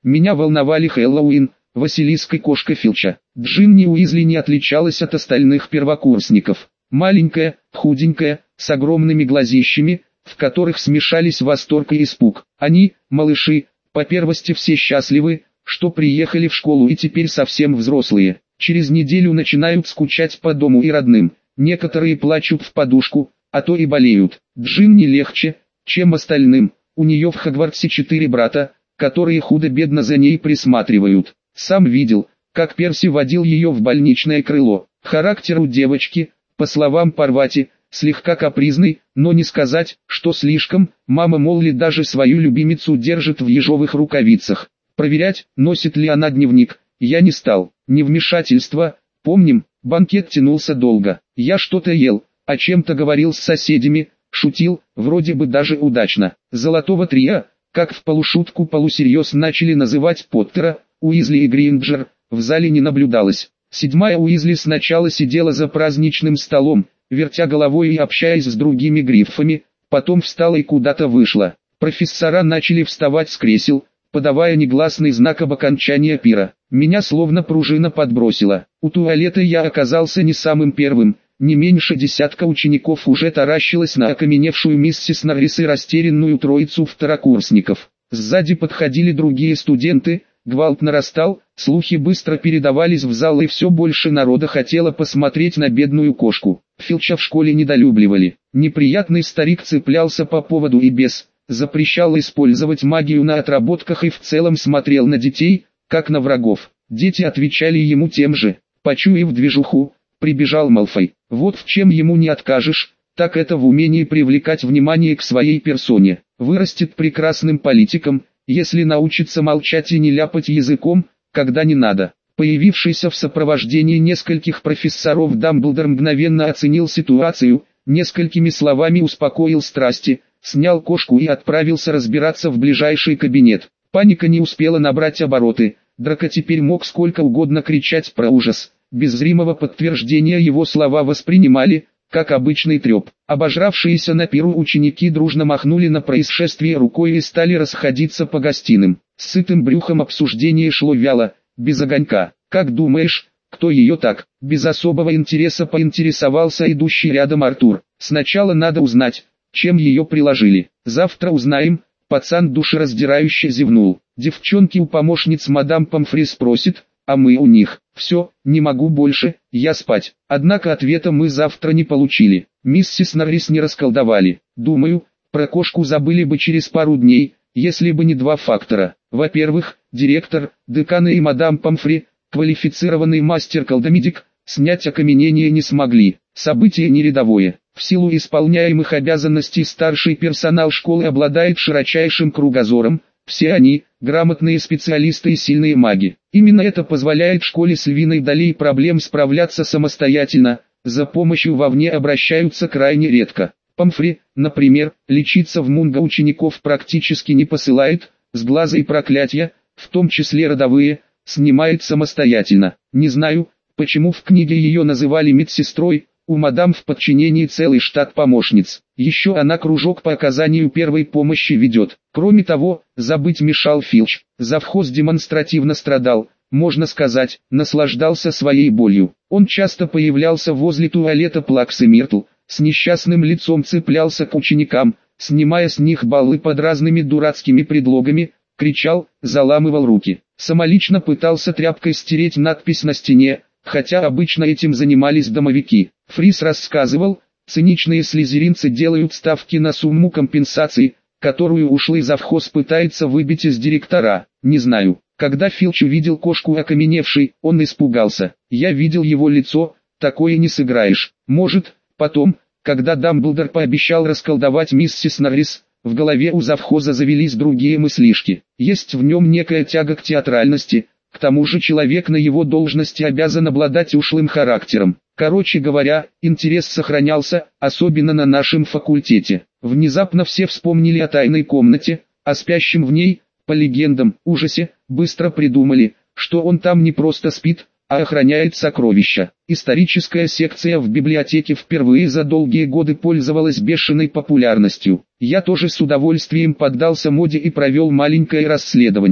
Меня волновали Хэллоуин, Василиск и кошка Филча. Джинни Уизли не отличалась от остальных первокурсников. Маленькая, худенькая, с огромными глазищами, в которых смешались восторг и испуг. Они, малыши, по первости все счастливы, что приехали в школу и теперь совсем взрослые. Через неделю начинают скучать по дому и родным. Некоторые плачут в подушку, а то и болеют. Джинни легче, чем остальным. У нее в Хогвартсе 4 брата, которые худо-бедно за ней присматривают. Сам видел, как Перси водил ее в больничное крыло. Характер у девочки, по словам Парвати, слегка капризный, но не сказать, что слишком. Мама Молли даже свою любимицу держит в ежовых рукавицах. Проверять, носит ли она дневник, я не стал. Невмешательство, помним, банкет тянулся долго. Я что-то ел, о чем-то говорил с соседями, шутил, вроде бы даже удачно. Золотого трио, как в полушутку-полусерьез начали называть Поттера, Уизли и Гринджер, в зале не наблюдалось. 7-я Уизли сначала сидела за праздничным столом, вертя головой и общаясь с другими гриффами, потом встала и куда-то вышла. Профессора начали вставать с кресел, подавая негласный знак об окончании пира. Меня словно пружина подбросила. У туалета я оказался не самым первым. Не меньше десятка учеников уже таращилось на окаменевшую миссис Норрис и растерянную троицу второкурсников. Сзади подходили другие студенты, гвалт нарастал, слухи быстро передавались в зал и все больше народа хотело посмотреть на бедную кошку. Филча в школе недолюбливали. Неприятный старик цеплялся по поводу и без, запрещал использовать магию на отработках и в целом смотрел на детей, как на врагов. Дети отвечали ему тем же. Почуяв движуху, прибежал Малфой. Вот в чем ему не откажешь, так это в умении привлекать внимание к своей персоне. Вырастет прекрасным политиком, если научится молчать и не ляпать языком, когда не надо. Появившийся в сопровождении нескольких профессоров Дамблдор мгновенно оценил ситуацию, несколькими словами успокоил страсти, снял кошку и отправился разбираться в ближайший кабинет. Паника не успела набрать обороты, Драко теперь мог сколько угодно кричать про ужас. Без зримого подтверждения его слова воспринимали, как обычный треп. Обожравшиеся на пиру ученики дружно махнули на происшествие рукой и стали расходиться по гостиным. С сытым брюхом обсуждение шло вяло, без огонька. «Как думаешь, кто ее так?» Без особого интереса поинтересовался идущий рядом Артур. «Сначала надо узнать, чем ее приложили. Завтра узнаем». Пацан душераздирающе зевнул. «Девчонки у помощниц мадам Помфри спросит, а мы у них. Все, не могу больше, я спать». Однако ответа мы завтра не получили. Миссис Норрис не расколдовали. Думаю, про кошку забыли бы через пару дней, если бы не два фактора. Во-первых, директор, деканы и мадам Помфри, квалифицированный мастер-колдомедик, снять окаменение не смогли. Событие не рядовое. В силу исполняемых обязанностей старший персонал школы обладает широчайшим кругозором. Все они – грамотные специалисты и сильные маги. Именно это позволяет школе с львиной долей проблем справляться самостоятельно, за помощью вовне обращаются крайне редко. Помфри, например, лечиться в Мунго учеников практически не посылает, сглазы и проклятия, в том числе родовые, снимает самостоятельно. Не знаю, почему в книге ее называли медсестрой. У мадам в подчинении целый штат помощниц. Еще она кружок по оказанию первой помощи ведет. Кроме того, забыть мешал Филч. Завхоз демонстративно страдал, можно сказать, наслаждался своей болью. Он часто появлялся возле туалета Плакс и Миртл, с несчастным лицом цеплялся к ученикам, снимая с них баллы под разными дурацкими предлогами, кричал, заламывал руки. Самолично пытался тряпкой стереть надпись на стене, хотя обычно этим занимались домовики. Фрис рассказывал, циничные слизеринцы делают ставки на сумму компенсации, которую ушлый завхоз пытается выбить из директора. Не знаю, когда Филч увидел кошку окаменевшей, он испугался. Я видел его лицо, такое не сыграешь. Может, потом, когда Дамблдор пообещал расколдовать миссис Норрис, в голове у завхоза завелись другие мыслишки. Есть в нем некая тяга к театральности. К тому же человек на его должности обязан обладать ушлым характером. Короче говоря, интерес сохранялся, особенно на нашем факультете. Внезапно все вспомнили о тайной комнате, о спящем в ней, по легендам, ужасе, быстро придумали, что он там не просто спит, а охраняет сокровища. Историческая секция в библиотеке впервые за долгие годы пользовалась бешеной популярностью. Я тоже с удовольствием поддался моде и провел маленькое расследование.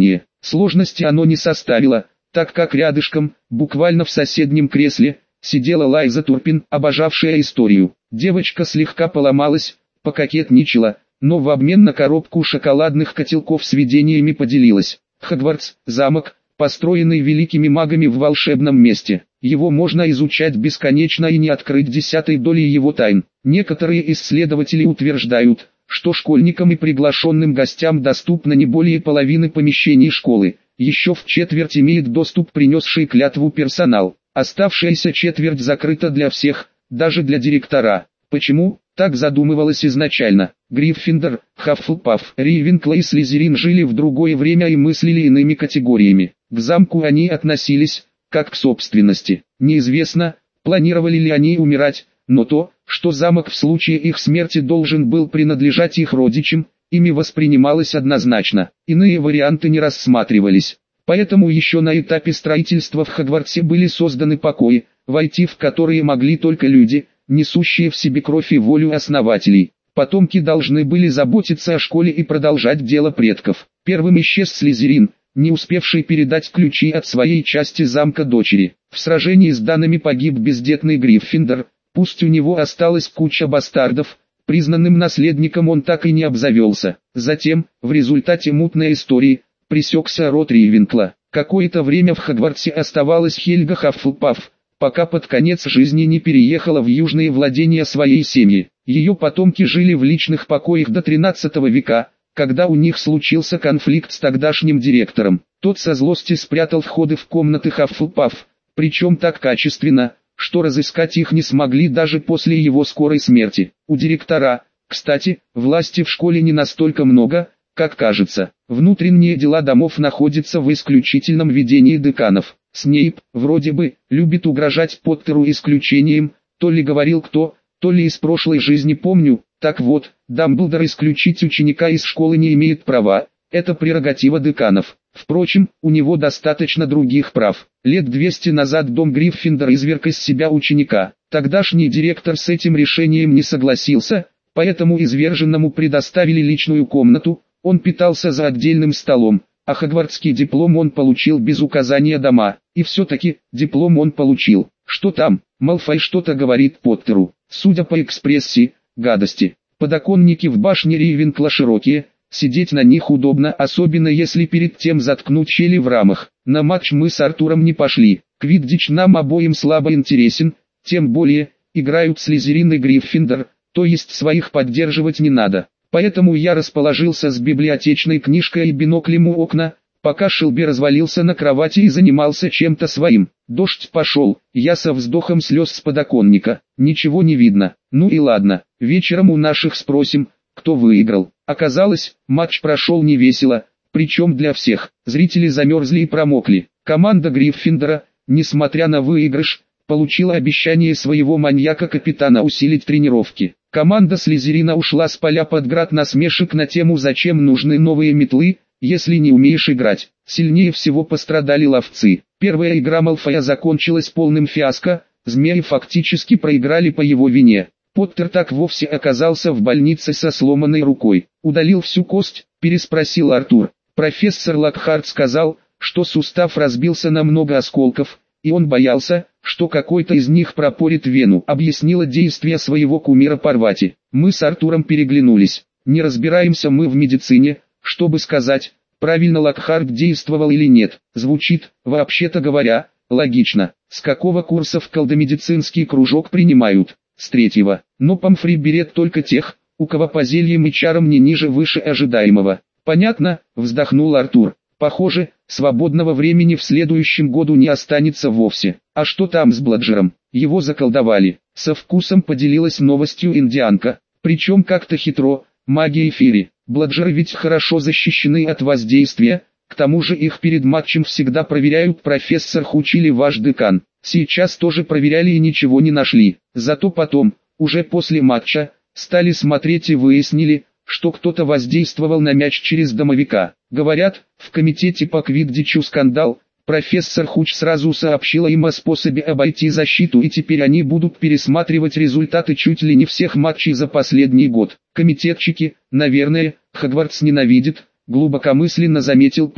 Сложности оно не составило, так как рядышком, буквально в соседнем кресле, сидела Лайза Турпин, обожавшая историю. Девочка слегка поломалась, пококетничала, но в обмен на коробку шоколадных котелков с видениями поделилась. Хогвартс – замок, построенный великими магами в волшебном месте. Его можно изучать бесконечно и не открыть десятой доли его тайн. Некоторые исследователи утверждают, что школьникам и приглашенным гостям доступно не более половины помещений школы. Еще в четверть имеет доступ принесший клятву персонал. Оставшаяся четверть закрыта для всех, даже для директора. Почему? Так задумывалось изначально. Гриффиндор, Хаффлпаф, Рейвенкло и Слизерин жили в другое время и мыслили иными категориями. К замку они относились, как к собственности. Неизвестно, планировали ли они умирать, но то, что замок в случае их смерти должен был принадлежать их родичам, ими воспринималось однозначно. Иные варианты не рассматривались. Поэтому еще на этапе строительства в Хогвартсе были созданы покои, войти в которые могли только люди, несущие в себе кровь и волю основателей. Потомки должны были заботиться о школе и продолжать дело предков. Первым исчез Слизерин, не успевший передать ключи от своей части замка дочери. В сражении с данными погиб бездетный Гриффиндор, пусть у него осталась куча бастардов, признанным наследником он так и не обзавелся. Затем, в результате мутной истории, пресекся род Рейвенкла. Какое-то время в Хогвартсе оставалась Хельга Хаффлпаф, пока под конец жизни не переехала в южные владения своей семьи. Ее потомки жили в личных покоях до 13 века, когда у них случился конфликт с тогдашним директором. Тот со злости спрятал входы в комнаты Хаффлпаф, причем так качественно, что разыскать их не смогли даже после его скорой смерти. У директора, кстати, власти в школе не настолько много, как кажется. Внутренние дела домов находятся в исключительном ведении деканов. Снейп, вроде бы, любит угрожать Поттеру исключением, то ли говорил кто, то ли из прошлой жизни помню. Так вот, Дамблдор исключить ученика из школы не имеет права, это прерогатива деканов. Впрочем, у него достаточно других прав. Лет 200 назад дом Гриффиндор изверг из себя ученика. Тогдашний директор с этим решением не согласился, поэтому изверженному предоставили личную комнату, он питался за отдельным столом, а хогвартский диплом он получил без указания дома. И все-таки, диплом он получил. Что там? Малфой что-то говорит Поттеру. Судя по экспрессии, гадости. Подоконники в башне Рейвенкла широкие, сидеть на них удобно, особенно если перед тем заткнуть щели в рамах. На матч мы с Артуром не пошли. Квиддич нам обоим слабо интересен, тем более, играют Слизерин и Гриффиндор, то есть своих поддерживать не надо. Поэтому я расположился с библиотечной книжкой и биноклем у окна, пока Шелби развалился на кровати и занимался чем-то своим. Дождь пошел, я со вздохом слез с подоконника. Ничего не видно. Ну и ладно, вечером у наших спросим, кто выиграл. Оказалось, матч прошел невесело, причем для всех. Зрители замерзли и промокли. Команда Гриффиндора, несмотря на выигрыш, получила обещание своего маньяка-капитана усилить тренировки. Команда Слизерина ушла с поля под град насмешек на тему «Зачем нужны новые метлы, если не умеешь играть?». Сильнее всего пострадали ловцы. Первая игра Малфоя закончилась полным фиаско, змеи фактически проиграли по его вине. Поттер так вовсе оказался в больнице со сломанной рукой. «Удалил всю кость?» – переспросил Артур. Профессор Локхарт сказал, что сустав разбился на много осколков, и он боялся, что какой-то из них пропорит вену, объяснила действия своего кумира Парвати. Мы с Артуром переглянулись. Не разбираемся мы в медицине, чтобы сказать, правильно Локхарт действовал или нет. Звучит, вообще-то говоря, логично. С какого курса в колдомедицинский кружок принимают? С 3-го. Но Помфри берет только тех, у кого по зельям и чарам не ниже выше ожидаемого. Понятно, вздохнул Артур. Похоже, свободного времени в следующем году не останется вовсе. А что там с Бладжером? Его заколдовали. Со вкусом поделилась новостью индианка. Причем как-то хитро, магия эфири. Бладжеры ведь хорошо защищены от воздействия, к тому же их перед матчем всегда проверяют. Профессор Хуч или ваш декан. Сейчас тоже проверяли и ничего не нашли. Зато потом, уже после матча, стали смотреть и выяснили, что кто-то воздействовал на мяч через домовика. Говорят, в комитете по квиддичу скандал. Профессор Хуч сразу сообщила им о способе обойти защиту, и теперь они будут пересматривать результаты чуть ли не всех матчей за последний год. Комитетчики, наверное, Хогвартс ненавидит, глубокомысленно заметил парень.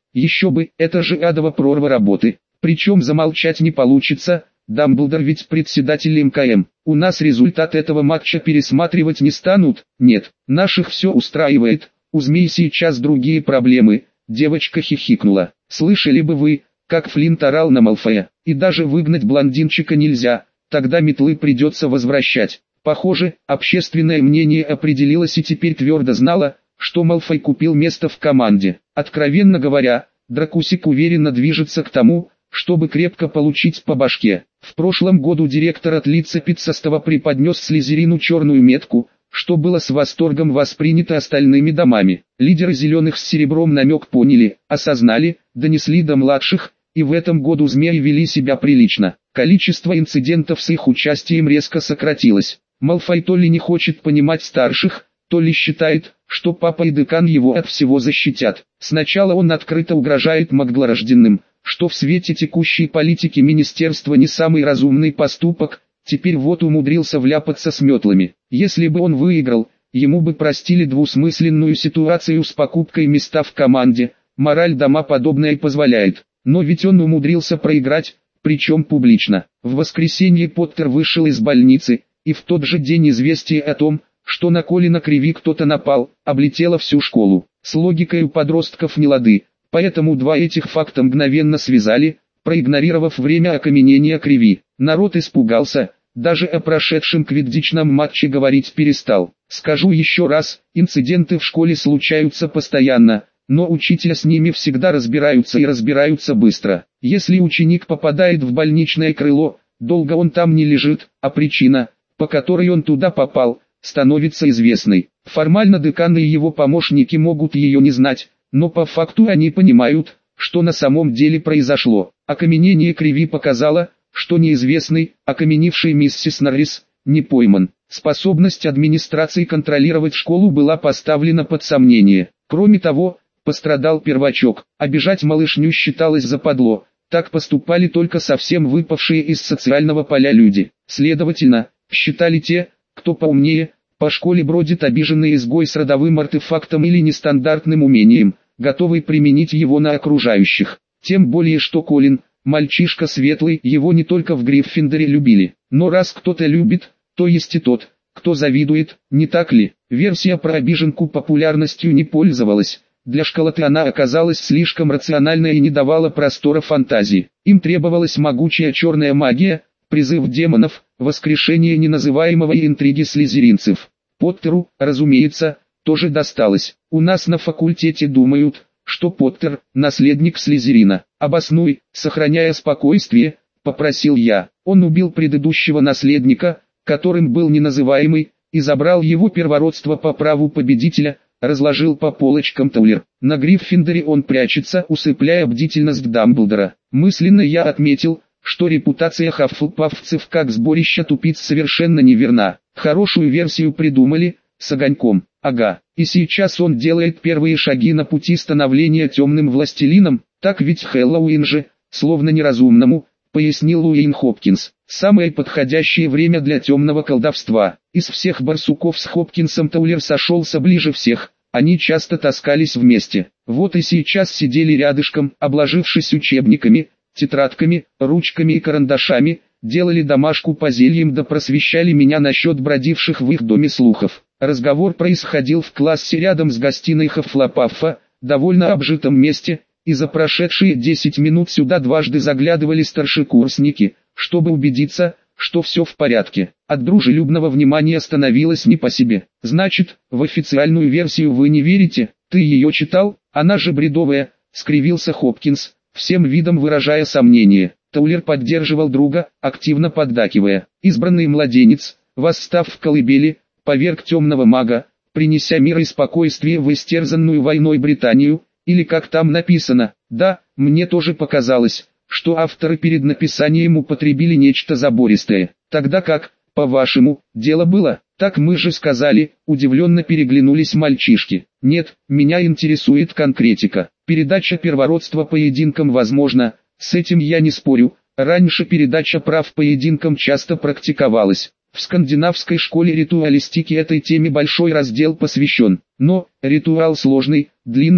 Еще бы, это же адова прорва работы. Причем замолчать не получится, Дамблдор ведь председатель МКМ. У нас результат этого матча пересматривать не станут, нет, наших все устраивает, у змей сейчас другие проблемы. Девочка хихикнула. Слышали бы вы, как Флинт орал на Малфоя, и даже выгнать блондинчика нельзя, тогда метлы придется возвращать. Похоже, общественное мнение определилось и теперь твердо знало, что Малфой купил место в команде. Откровенно говоря, Дракусик уверенно движется к тому, чтобы крепко получить по башке. В прошлом году директор от лицепидсостава преподнес Слизерину черную метку, что было с восторгом воспринято остальными домами. Лидеры зеленых с серебром намек поняли, осознали, донесли до младших, и в этом году змеи вели себя прилично. Количество инцидентов с их участием резко сократилось. Малфой то ли не хочет понимать старших, то ли считает, что папа и декан его от всего защитят. Сначала он открыто угрожает Магдлорожденным, что в свете текущей политики министерства не самый разумный поступок, теперь вот умудрился вляпаться с метлами. Если бы он выиграл, ему бы простили двусмысленную ситуацию с покупкой места в команде, мораль дома подобное позволяет. Но ведь он умудрился проиграть, причем публично. В воскресенье Поттер вышел из больницы, и в тот же день известие о том, что на Колина Криви кто-то напал, облетело всю школу. С логикой у подростков не лады, поэтому два этих факта мгновенно связали, проигнорировав время окаменения Криви. Народ испугался, даже о прошедшем квиддичном матче говорить перестал. Скажу еще раз, инциденты в школе случаются постоянно, но учителя с ними всегда разбираются и разбираются быстро. Если ученик попадает в больничное крыло, долго он там не лежит, а причина, по которой он туда попал, становится известной. Формально декан и его помощники могут ее не знать, но по факту они понимают, что на самом деле произошло. Окаменение Криви показало, что неизвестный, окаменевший миссис Норрис, не пойман. Способность администрации контролировать школу была поставлена под сомнение. Кроме того, пострадал первачок. Обижать малышню считалось западло. Так поступали только совсем выпавшие из социального поля люди. Следовательно, считали те, кто поумнее, по школе бродит обиженный изгой с родовым артефактом или нестандартным умением, готовый применить его на окружающих. Тем более что Колин, мальчишка светлый, его не только в Гриффиндоре любили. Но раз кто-то любит, то есть и тот, кто завидует, не так ли? Версия про обиженку популярностью не пользовалась. Для школоты она оказалась слишком рациональной и не давала простора фантазии. Им требовалась могучая черная магия, призыв демонов, воскрешение неназываемого и интриги слизеринцев. Поттеру, разумеется, тоже досталось. У нас на факультете думают, что Поттер – наследник Слизерина. Обоснуй, сохраняя спокойствие, попросил я. Он убил предыдущего наследника, которым был неназываемый, и забрал его первородство по праву победителя, разложил по полочкам Таулер. На Гриффиндоре он прячется, усыпляя бдительность Дамблдора. Мысленно я отметил, что репутация хаффлпафцев как сборища тупиц совершенно неверна. Хорошую версию придумали, с огоньком. Ага, и сейчас он делает первые шаги на пути становления темным властелином, так ведь Хэллоуин же, словно неразумному, пояснил Уэйн Хопкинс. Самое подходящее время для темного колдовства. Из всех барсуков с Хопкинсом Таулер сошелся ближе всех, они часто таскались вместе. Вот и сейчас сидели рядышком, обложившись учебниками, тетрадками, ручками и карандашами, делали домашку по зельям да просвещали меня насчет бродивших в их доме слухов. Разговор происходил в классе рядом с гостиной Хаффлопаффа, довольно обжитом месте, и за прошедшие 10 минут сюда дважды заглядывали старшекурсники, чтобы убедиться, что все в порядке. От дружелюбного внимания становилось не по себе. Значит, в официальную версию вы не верите? Ты ее читал? Она же бредовая, скривился Хопкинс, всем видом выражая сомнение. Таулер поддерживал друга, активно поддакивая. Избранный младенец, восстав в колыбели, поверг темного мага, принеся мир и спокойствие в истерзанную войной Британию, или как там написано. Да, мне тоже показалось, что авторы перед написанием употребили нечто забористое. Тогда как, по-вашему, дело было? Так мы же сказали, удивленно переглянулись мальчишки. Нет, меня интересует конкретика. Передача первородства поединкам возможна, с этим я не спорю. Раньше передача прав поединкам часто практиковалась. В скандинавской школе ритуалистики этой теме большой раздел посвящен. Но, ритуал сложный, длинный,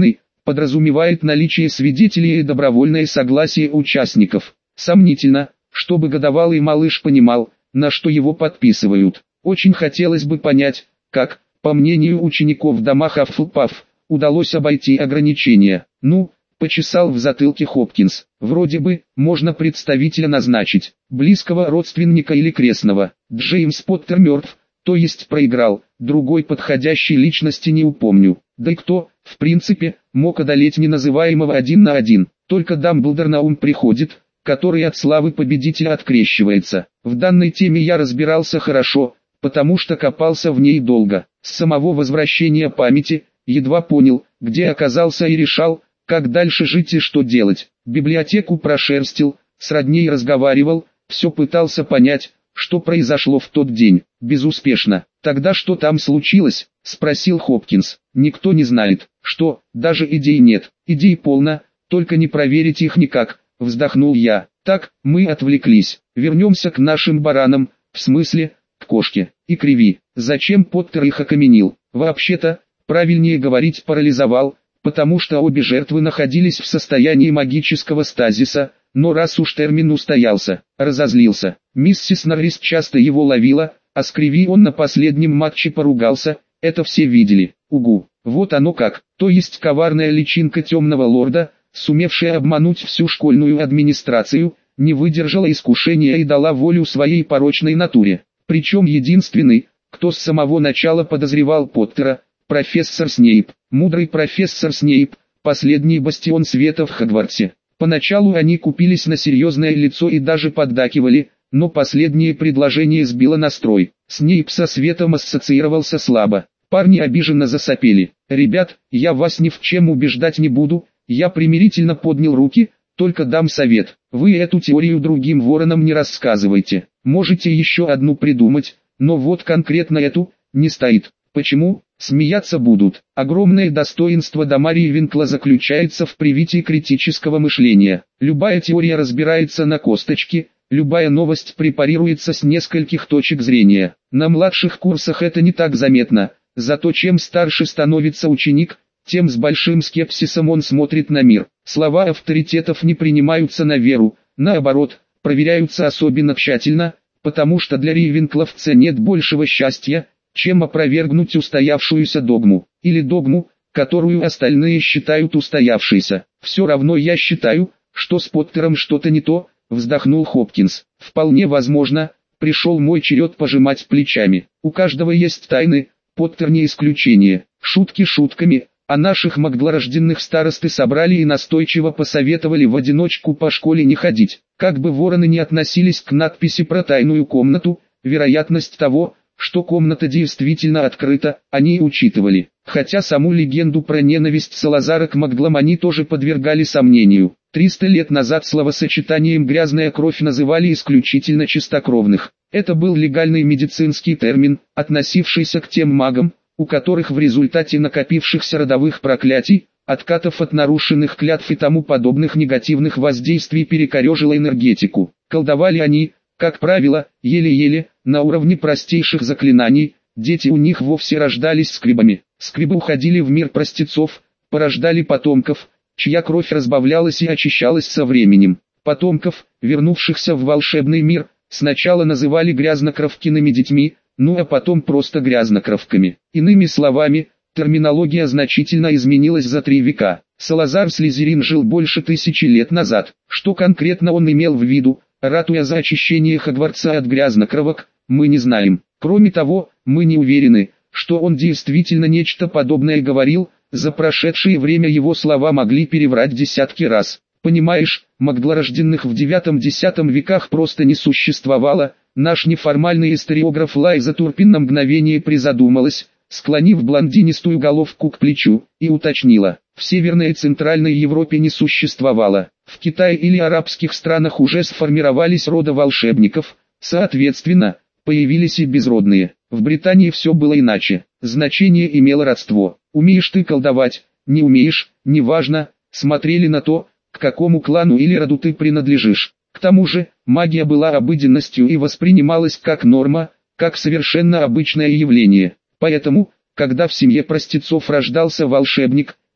подразумевает наличие свидетелей и добровольное согласие участников. Сомнительно, чтобы годовалый малыш понимал, на что его подписывают. Очень хотелось бы понять, как, по мнению учеников в домах Аффлпаф, удалось обойти ограничения. Ну, почесал в затылке Хопкинс. Вроде бы, можно представителя назначить, близкого родственника или крестного. Джеймс Поттер мертв, то есть проиграл, другой подходящей личности не упомню. Да и кто, в принципе, мог одолеть неназываемого 1 на 1, только Дамблдор на ум приходит, который от славы победителя открещивается. В данной теме я разбирался хорошо, потому что копался в ней долго. С самого возвращения памяти, едва понял, где оказался и решал, как дальше жить и что делать. Библиотеку прошерстил, с родней разговаривал, все пытался понять, что произошло в тот день. Безуспешно. «Тогда что там случилось?» — спросил Хопкинс. «Никто не знает. Что, даже идей нет?» «Идей полно, только не проверить их никак», — вздохнул я. «Так, мы отвлеклись. Вернемся к нашим баранам, в смысле, к кошке. И Криви. Зачем Поттер их окаменил? Вообще-то, правильнее говорить парализовал, потому что обе жертвы находились в состоянии магического стазиса, но раз уж термин устоялся, разозлился. Миссис Норрис часто его ловила, а с Криви он на последнем матче поругался, это все видели. Угу, вот оно как, то есть коварная личинка темного лорда, сумевшая обмануть всю школьную администрацию, не выдержала искушения и дала волю своей порочной натуре. Причем единственный, кто с самого начала подозревал Поттера, профессор Снейп. Мудрый профессор Снейп, последний бастион света в Хогвартсе. Поначалу они купились на серьезное лицо и даже поддакивали, но последнее предложение сбило настрой. Снейп со светом ассоциировался слабо. Парни обиженно засопели. «Ребят, я вас ни в чем убеждать не буду», я примирительно поднял руки, только дам совет. Вы эту теорию другим воронам не рассказывайте. Можете еще одну придумать, но вот конкретно эту, не стоит. Почему? Смеяться будут. Огромное достоинство дома Ривенкла заключается в привитии критического мышления. Любая теория разбирается на косточке, любая новость препарируется с нескольких точек зрения. На младших курсах это не так заметно, зато чем старше становится ученик, тем с большим скепсисом он смотрит на мир. Слова авторитетов не принимаются на веру, наоборот, проверяются особенно тщательно, потому что для ривенкловца нет большего счастья, чем опровергнуть устоявшуюся догму, или догму, которую остальные считают устоявшейся. Все равно я считаю, что с Поттером что-то не то, вздохнул Хопкинс. Вполне возможно, пришел мой черед пожимать плечами. У каждого есть тайны, Поттер не исключение. Шутки шутками, а наших магдлорожденных старосты собрали и настойчиво посоветовали в одиночку по школе не ходить. Как бы вороны не относились к надписи про тайную комнату, вероятность того, что комната действительно открыта, они учитывали. Хотя саму легенду про ненависть Салазара к Магдлам они тоже подвергали сомнению. 300 лет назад словосочетанием «грязная кровь» называли исключительно чистокровных. Это был легальный медицинский термин, относившийся к тем магам, у которых в результате накопившихся родовых проклятий, откатов от нарушенных клятв и тому подобных негативных воздействий перекорежило энергетику. Колдовали они, как правило, еле-еле, на уровне простейших заклинаний, дети у них вовсе рождались скрибами. Скрибы уходили в мир простецов, порождали потомков, чья кровь разбавлялась и очищалась со временем. Потомков, вернувшихся в волшебный мир, сначала называли грязнокровкиными детьми, ну а потом просто грязнокровками. Иными словами, терминология значительно изменилась за 3 века. Салазар Слизерин жил больше 1000 лет назад. Что конкретно он имел в виду, ратуя за очищение Хогвартса от грязнокровок, мы не знаем. Кроме того, мы не уверены, что он действительно нечто подобное говорил, за прошедшее время его слова могли переврать десятки раз. Понимаешь, магдлорожденных в 9-10 веках просто не существовало. Наш неформальный историограф Лайза Турпин на мгновение призадумалась, склонив блондинистую головку к плечу, и уточнила: в Северной и Центральной Европе не существовало. В Китае или арабских странах уже сформировались роды волшебников, соответственно, появились и безродные. В Британии все было иначе, значение имело родство. Умеешь ты колдовать, не умеешь, неважно, смотрели на то, к какому клану или роду ты принадлежишь. К тому же, магия была обыденностью и воспринималась как норма, как совершенно обычное явление. Поэтому, когда в семье простецов рождался волшебник,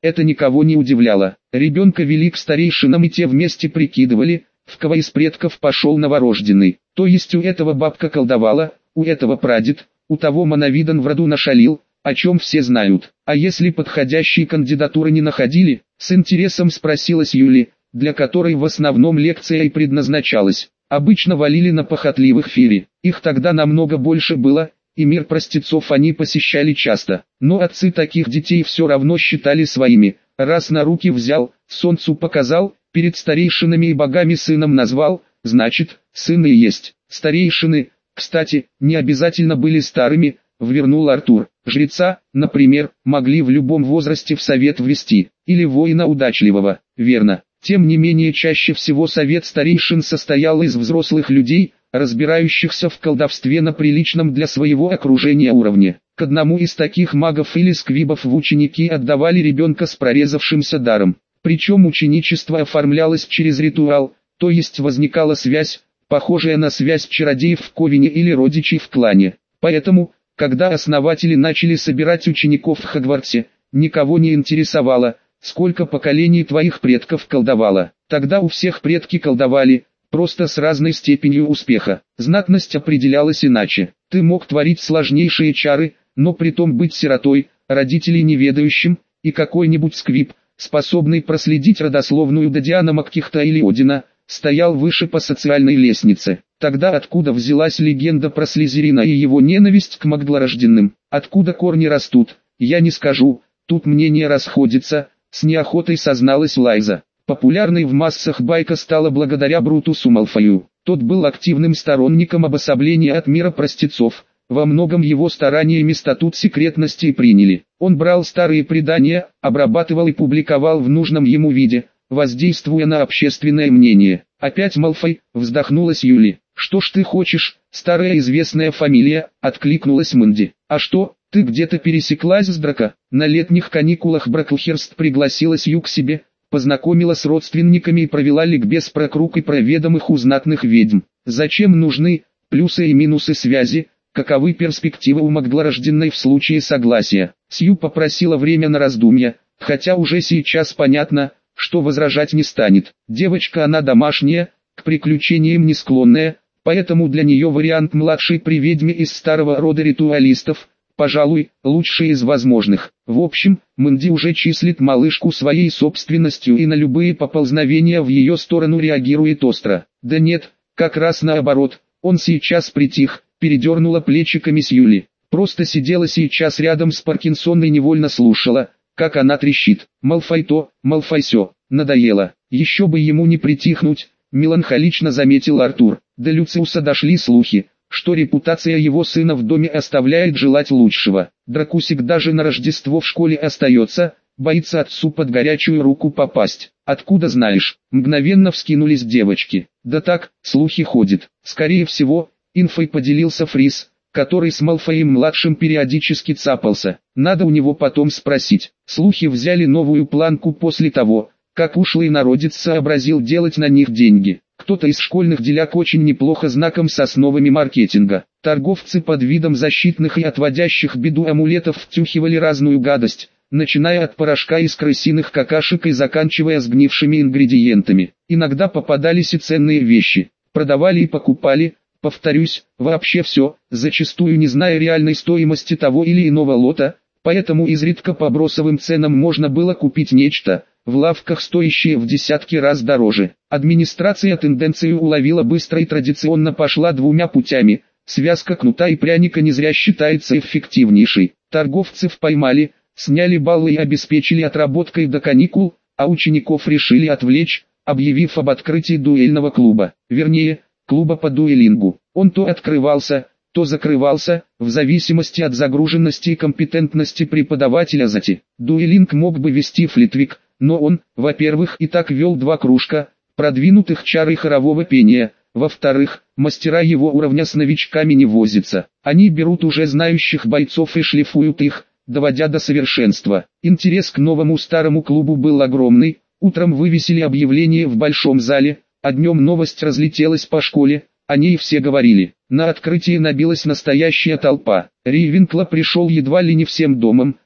это никого не удивляло. Ребенка вели к старейшинам и те вместе прикидывали, в кого из предков пошел новорожденный. То есть у этого бабка колдовала, у этого прадед, у того Мановидан в роду нашалил, о чем все знают. А если подходящие кандидатуры не находили, с интересом спросилась Юли, для которой в основном лекция и предназначалась. Обычно валили на похотливых фири, их тогда намного больше было, и мир простецов они посещали часто. Но отцы таких детей все равно считали своими, раз на руки взял, солнцу показал, перед старейшинами и богами сыном назвал, значит, сын и есть. Старейшины, кстати, не обязательно были старыми, ввернул Артур. Жреца, например, могли в любом возрасте в совет ввести, или воина удачливого, верно. Тем не менее чаще всего совет старейшин состоял из взрослых людей, разбирающихся в колдовстве на приличном для своего окружения уровне. К одному из таких магов или сквибов в ученики отдавали ребенка с прорезавшимся даром. Причем ученичество оформлялось через ритуал, то есть возникала связь, похожая на связь чародеев в ковине или родичей в клане. Поэтому, когда основатели начали собирать учеников в Хогвартсе, никого не интересовало, сколько поколений твоих предков колдовало. Тогда у всех предки колдовали, просто с разной степенью успеха. Знатность определялась иначе. Ты мог творить сложнейшие чары, но притом быть сиротой, родителей неведающим, и какой-нибудь сквиб, способный проследить родословную до Диана Маккихта или Одина, стоял выше по социальной лестнице. Тогда откуда взялась легенда про Слизерина и его ненависть к магдлорожденным? Откуда корни растут, я не скажу, тут мнения расходятся, с неохотой созналась Лайза. Популярной в массах байка стала благодаря Брутусу Малфою. Тот был активным сторонником обособления от мира простецов. Во многом его стараниями статут секретности приняли. Он брал старые предания, обрабатывал и публиковал в нужном ему виде, воздействуя на общественное мнение. «Опять Малфой», вздохнулась Юли. «Что ж ты хочешь, старая известная фамилия», откликнулась Мэнди. «А что, ты где-то пересеклась с Драко?» На летних каникулах Браклхерст пригласила Сью к себе, познакомила с родственниками и провела ликбез про круг и про ведомых у знатных ведьм. Зачем нужны плюсы и минусы связи, каковы перспективы у магдлорожденной в случае согласия? Сью попросила время на раздумья, хотя уже сейчас понятно, что возражать не станет. Девочка она домашняя, к приключениям не склонная, поэтому для нее вариант младшей при ведьме из старого рода ритуалистов, пожалуй, лучший из возможных. В общем, Мэнди уже числит малышку своей собственностью и на любые поползновения в ее сторону реагирует остро. Да нет, как раз наоборот, он сейчас притих, передернула плечиками Сьюли. Просто сидела сейчас рядом с Паркинсон и невольно слушала, как она трещит. Малфой то, Малфой сё, надоело. Еще бы ему не притихнуть, меланхолично заметил Артур. До Люциуса дошли слухи, что репутация его сына в доме оставляет желать лучшего. Дракусик даже на Рождество в школе остается, боится отцу под горячую руку попасть. Откуда знаешь? Мгновенно вскинулись девочки. Да так, слухи ходят. Скорее всего, инфой поделился Фрис, который с Малфоем-младшим периодически цапался. Надо у него потом спросить. Слухи взяли новую планку после того, как ушлый народец сообразил делать на них деньги. Кто-то из школьных деляк очень неплохо знаком с основами маркетинга. Торговцы под видом защитных и отводящих беду амулетов втюхивали разную гадость, начиная от порошка из крысиных какашек и заканчивая сгнившими ингредиентами. Иногда попадались и ценные вещи. Продавали и покупали, повторюсь, вообще все, зачастую не зная реальной стоимости того или иного лота, поэтому изредка по бросовым ценам можно было купить нечто, в лавках стоящие в десятки раз дороже. Администрация тенденцию уловила быстро и традиционно пошла двумя путями. Связка кнута и пряника не зря считается эффективнейшей. Торговцев поймали, сняли баллы и обеспечили отработкой до каникул, а учеников решили отвлечь, объявив об открытии дуэльного клуба. Вернее, клуба по дуэлингу. Он то открывался, то закрывался, в зависимости от загруженности и компетентности преподавателя ЗАТИ. Дуэлинг мог бы вести Флитвик, но он, во-первых, и так вел 2 кружка, продвинутых чар и хорового пения, во-вторых, мастера его уровня с новичками не возятся. Они берут уже знающих бойцов и шлифуют их, доводя до совершенства. Интерес к новому старому клубу был огромный, утром вывесили объявление в большом зале, а днем новость разлетелась по школе, о ней все говорили. На открытии набилась настоящая толпа. Рейвенкло пришел едва ли не всем домом,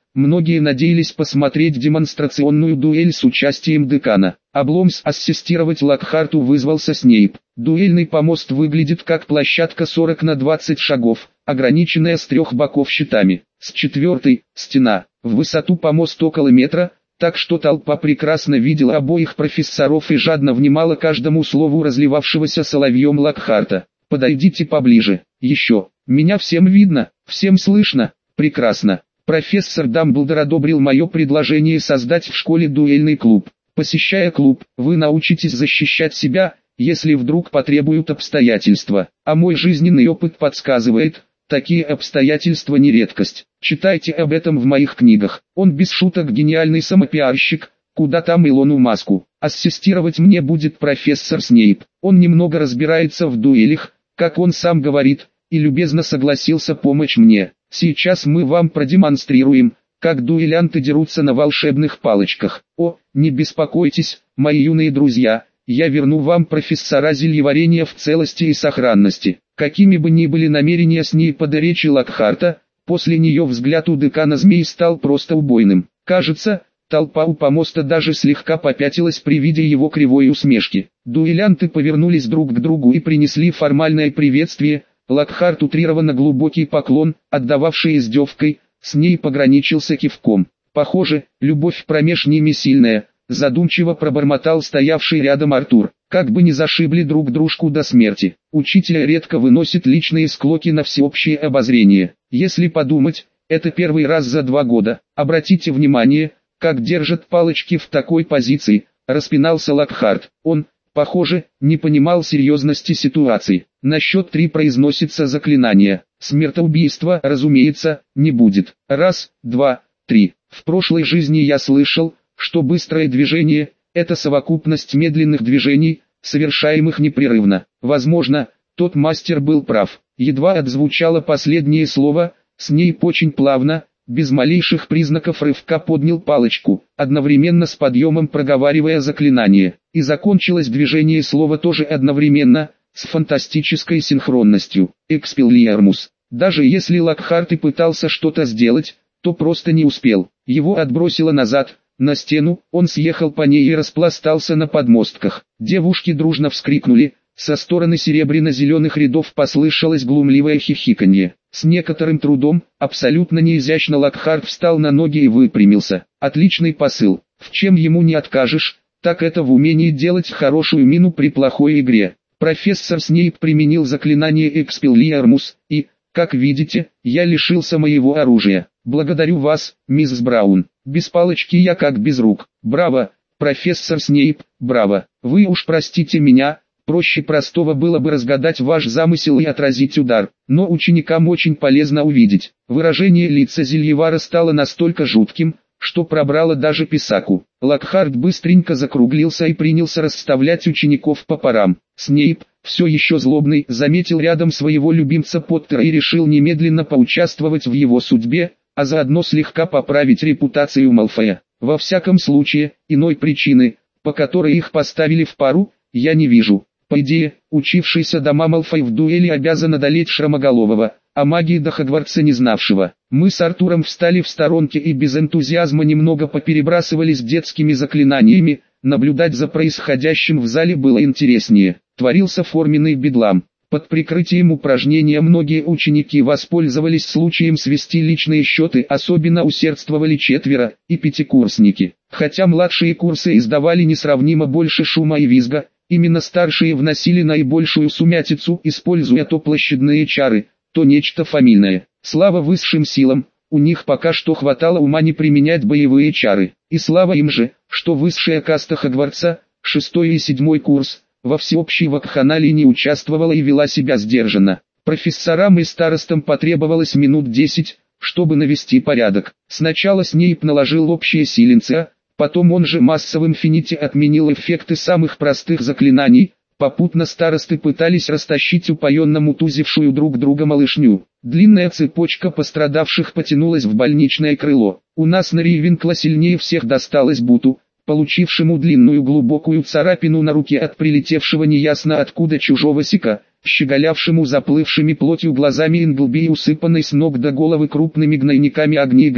многие надеялись посмотреть демонстрационную дуэль с участием декана. Обломс ассистировать Локхарту вызвался Снейп. Дуэльный помост выглядит как площадка 40 на 20 шагов, ограниченная с трех боков щитами. С четвертой – стена. В высоту помост около метра, так что толпа прекрасно видела обоих профессоров и жадно внимала каждому слову разливавшегося соловьем Локхарта. «Подойдите поближе. Еще. Меня всем видно, всем слышно. Прекрасно. Профессор Дамблдор одобрил мое предложение создать в школе дуэльный клуб. Посещая клуб, вы научитесь защищать себя, если вдруг потребуют обстоятельства. А мой жизненный опыт подсказывает, такие обстоятельства не редкость. Читайте об этом в моих книгах. Он без шуток гениальный самопиарщик, куда там Илону Маску. Ассистировать мне будет профессор Снейп. Он немного разбирается в дуэлях, как он сам говорит, и любезно согласился помочь мне. Сейчас мы вам продемонстрируем, как дуэлянты дерутся на волшебных палочках. О, не беспокойтесь, мои юные друзья, я верну вам профессора зельеварения в целости и сохранности. Какими бы ни были намерения Снейпа до речи Локхарта, после нее взгляд у декана змей стал просто убойным. Кажется, толпа у помоста даже слегка попятилась при виде его кривой усмешки. Дуэлянты повернулись друг к другу и принесли формальное приветствие. Локхарт утрированно глубокий поклон, отдававший издевкой, Снейп ограничился кивком. Похоже, любовь промеж ними сильная, задумчиво пробормотал стоявший рядом Артур. Как бы ни зашибли друг дружку до смерти, учитель редко выносит личные склоки на всеобщее обозрение. Если подумать, это первый раз за 2 года. Обратите внимание, как держат палочки в такой позиции, распинался Локхарт. Он, похоже, не понимал серьезности ситуации. На счет 3 произносится заклинание. Смертоубийства, разумеется, не будет. 1, 2, 3. В прошлой жизни я слышал, что быстрое движение – это совокупность медленных движений, совершаемых непрерывно. Возможно, тот мастер был прав. Едва отзвучало последнее слово, Снейп очень плавно, без малейших признаков рывка поднял палочку, одновременно с подъемом проговаривая заклинание. И закончилось движение слова тоже одновременно, с фантастической синхронностью. Экспеллиармус. Даже если Локхарт и пытался что-то сделать, то просто не успел. Его отбросило назад, на стену, он съехал по ней и распластался на подмостках. Девушки дружно вскрикнули, со стороны серебряно-зеленых рядов послышалось глумливое хихиканье. С некоторым трудом, абсолютно неизящно Локхарт встал на ноги и выпрямился. Отличный посыл, в чем ему не откажешь, так это в умении делать хорошую мину при плохой игре. Профессор Снейп применил заклинание Экспеллиармус, и, как видите, я лишился моего оружия. Благодарю вас, мисс Браун. Без палочки я как без рук. Браво, профессор Снейп, браво. Вы уж простите меня, проще простого было бы разгадать ваш замысел и отразить удар. Но ученикам очень полезно увидеть. Выражение лица Зельевара стало настолько жутким, что пробрало даже Писаку. Локхарт быстренько закруглился и принялся расставлять учеников по парам. Снейп, все еще злобный, заметил рядом своего любимца Поттера и решил немедленно поучаствовать в его судьбе, а заодно слегка поправить репутацию Малфоя. Во всяком случае, иной причины, по которой их поставили в пару, я не вижу. По идее, учившийся дома Малфой в дуэли обязан одолеть Шрамоголового, а магии до Хогвартса не знавшего. Мы с Артуром встали в сторонке и без энтузиазма немного поперебрасывались детскими заклинаниями. Наблюдать за происходящим в зале было интереснее. Творился форменный бедлам. Под прикрытием упражнения многие ученики воспользовались случаем свести личные счеты, особенно усердствовали 4- и 5-курсники. Хотя младшие курсы издавали несравнимо больше шума и визга, именно старшие вносили наибольшую сумятицу, используя то площадные чары, то нечто фамильное. Слава высшим силам, у них пока что хватало ума не применять боевые чары. И слава им же, что высшая каста Хогвартса, 6 и 7 курс, во всеобщей вакханалии не участвовала и вела себя сдержанно. Профессорам и старостам потребовалось минут 10, чтобы навести порядок. Сначала Снейп наложил общее силенце, потом он же массовым финити отменил эффекты самых простых заклинаний. Попутно старосты пытались растащить упоенно мутузившую друг друга малышню. Длинная цепочка пострадавших потянулась в больничное крыло. У нас на Рейвенкла сильнее всех досталось Буту, получившему длинную глубокую царапину на руке от прилетевшего неясно откуда чужого сика, щеголявшему заплывшими плотью глазами Инглби и усыпанной с ног до головы крупными гнойниками Агни Грин.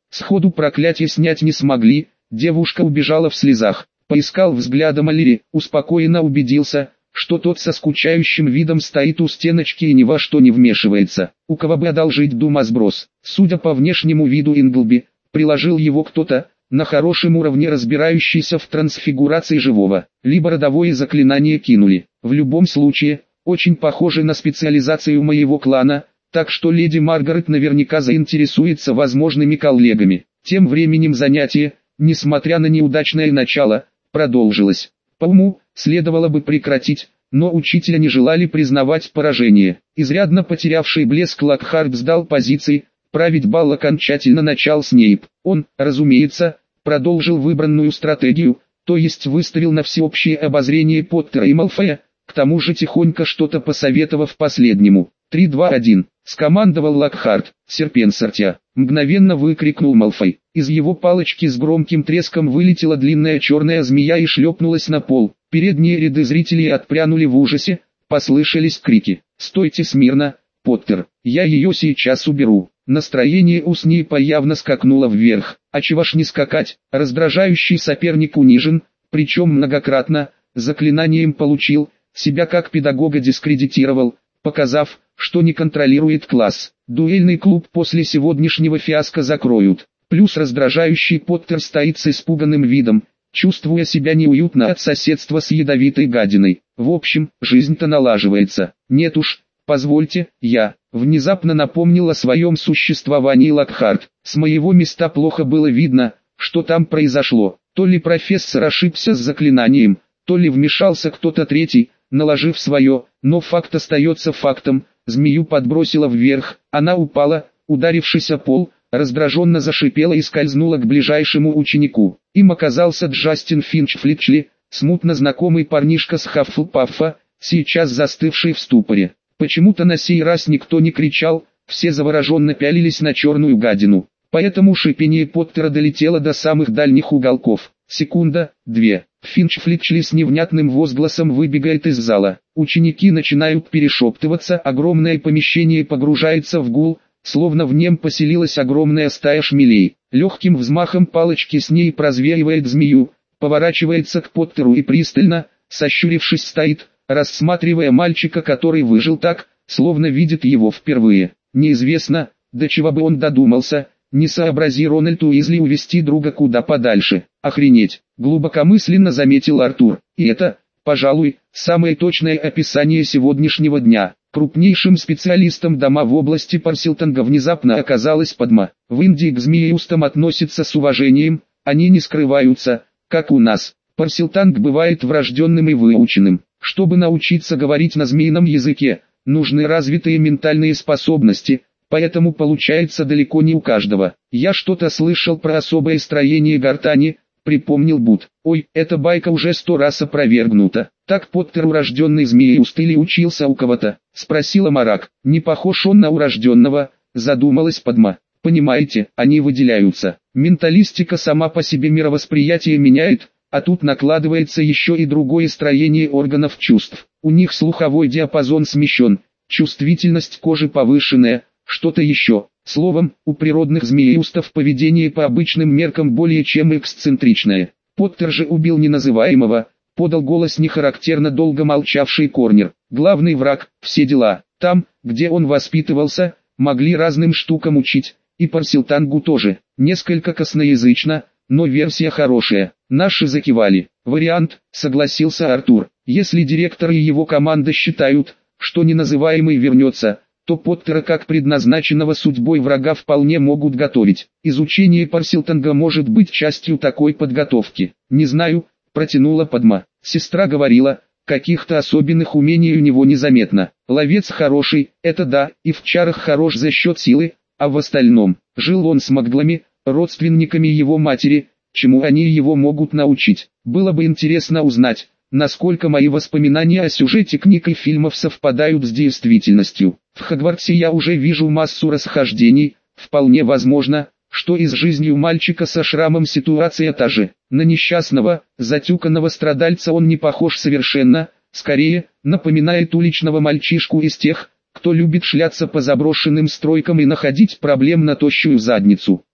Сходу проклятие снять не смогли, девушка убежала в слезах. Поискал взглядом Алири, успокоенно убедился, что тот со скучающим видом стоит у стеночки и ни во что не вмешивается. У кого бы одолжить думосброс? Судя по внешнему виду Инглби, приложил его кто-то, на хорошем уровне разбирающийся в трансфигурации живого, либо родовое заклинание кинули. В любом случае, очень похоже на специализацию моего клана, так что леди Маргарет наверняка заинтересуется возможными коллегами. Тем временем занятие, несмотря на неудачное начало, продолжилось. По уму, следовало бы прекратить, но учителя не желали признавать поражение. Изрядно потерявший блеск Локхарт сдал позиции, править бал окончательно начал Снейп. Он, разумеется, продолжил выбранную стратегию, то есть выставил на всеобщее обозрение Поттера и Малфоя, к тому же тихонько что-то посоветовав последнему. 3-2-1, скомандовал Локхарт. Серпенсортя, мгновенно выкрикнул Малфой. Из его палочки с громким треском вылетела длинная черная змея и шлепнулась на пол. Передние ряды зрителей отпрянули в ужасе, послышались крики. «Стойте смирно, Поттер, я ее сейчас уберу». Настроение у Снейпа явно скакнуло вверх. А чего ж не скакать, раздражающий соперник унижен, причем многократно, заклинанием получил, себя как педагога дискредитировал, показав, что не контролирует класс. Дуэльный клуб после сегодняшнего фиаско закроют. Плюс раздражающий Поттер стоит с испуганным видом, чувствуя себя неуютно от соседства с ядовитой гадиной. В общем, жизнь-то налаживается. Нет уж, позвольте, я внезапно напомнил о своем существовании Локхарт. С моего места плохо было видно, что там произошло. То ли профессор ошибся с заклинанием, то ли вмешался кто-то третий, наложив свое, но факт остается фактом. Змею подбросило вверх, она упала, ударившись о пол, раздраженно зашипела и скользнула к ближайшему ученику. Им оказался Джастин Финч-Флитчли, смутно знакомый парнишка с Хаффлпаффа, сейчас застывший в ступоре. Почему-то на сей раз никто не кричал, все завороженно пялились на черную гадину. Поэтому шипение Поттера долетело до самых дальних уголков. Секунда, две. Финч-Флитчли с невнятным возгласом выбегает из зала. Ученики начинают перешептываться, огромное помещение погружается в гул, словно в нем поселилась огромная стая шмелей. Легким взмахом палочки Снейп развеивает змею, поворачивается к Поттеру и пристально, сощурившись стоит, рассматривая мальчика, который выжил так, словно видит его впервые. Неизвестно, до чего бы он додумался, не сообрази Рональд Уизли увести друга куда подальше. Охренеть, глубокомысленно заметил Артур. И это, пожалуй, самое точное описание сегодняшнего дня. Крупнейшим специалистом дома в области Парселтонга внезапно оказалась Падма. В Индии к змееустам относятся с уважением, они не скрываются, как у нас. Парселтонг бывает врожденным и выученным. Чтобы научиться говорить на змеином языке, нужны развитые ментальные способности, поэтому получается далеко не у каждого. Я что-то слышал про особое строение гортани, припомнил Бут. Ой, эта байка уже 100 раз опровергнута. Так Поттер урожденный змееуст или учился у кого-то? Спросила Марак. Не похож он на урожденного, задумалась Падма. Понимаете, они выделяются. Менталистика сама по себе мировосприятие меняет, а тут накладывается еще и другое строение органов чувств. У них слуховой диапазон смещен, чувствительность кожи повышенная, что-то еще. Словом, у природных змееустов поведение по обычным меркам более чем эксцентричное. Поттер же убил неназываемого, подал голос нехарактерно долго молчавший Корнер. Главный враг, все дела. Там, где он воспитывался, могли разным штукам учить, и Парселтангу тоже. Несколько косноязычно, но версия хорошая. Наши закивали. Вариант, согласился Артур. Если директор и его команда считают, что неназываемый вернется, то Поттера как предназначенного судьбой врага вполне могут готовить. Изучение Парселтонга может быть частью такой подготовки. Не знаю, протянула Падма. Сестра говорила, каких-то особенных умений у него незаметно. Ловец хороший, это да, и в чарах хорош за счет силы, а в остальном, жил он с маглами, родственниками его матери, чему они его могут научить. Было бы интересно узнать, насколько мои воспоминания о сюжете книг и фильмов совпадают с действительностью. В Хогвартсе я уже вижу массу расхождений, вполне возможно, что и с жизнью мальчика со шрамом ситуация та же. На несчастного, затюканного страдальца он не похож совершенно, скорее, напоминает уличного мальчишку из тех, кто любит шляться по заброшенным стройкам и находить проблем на тощую задницу.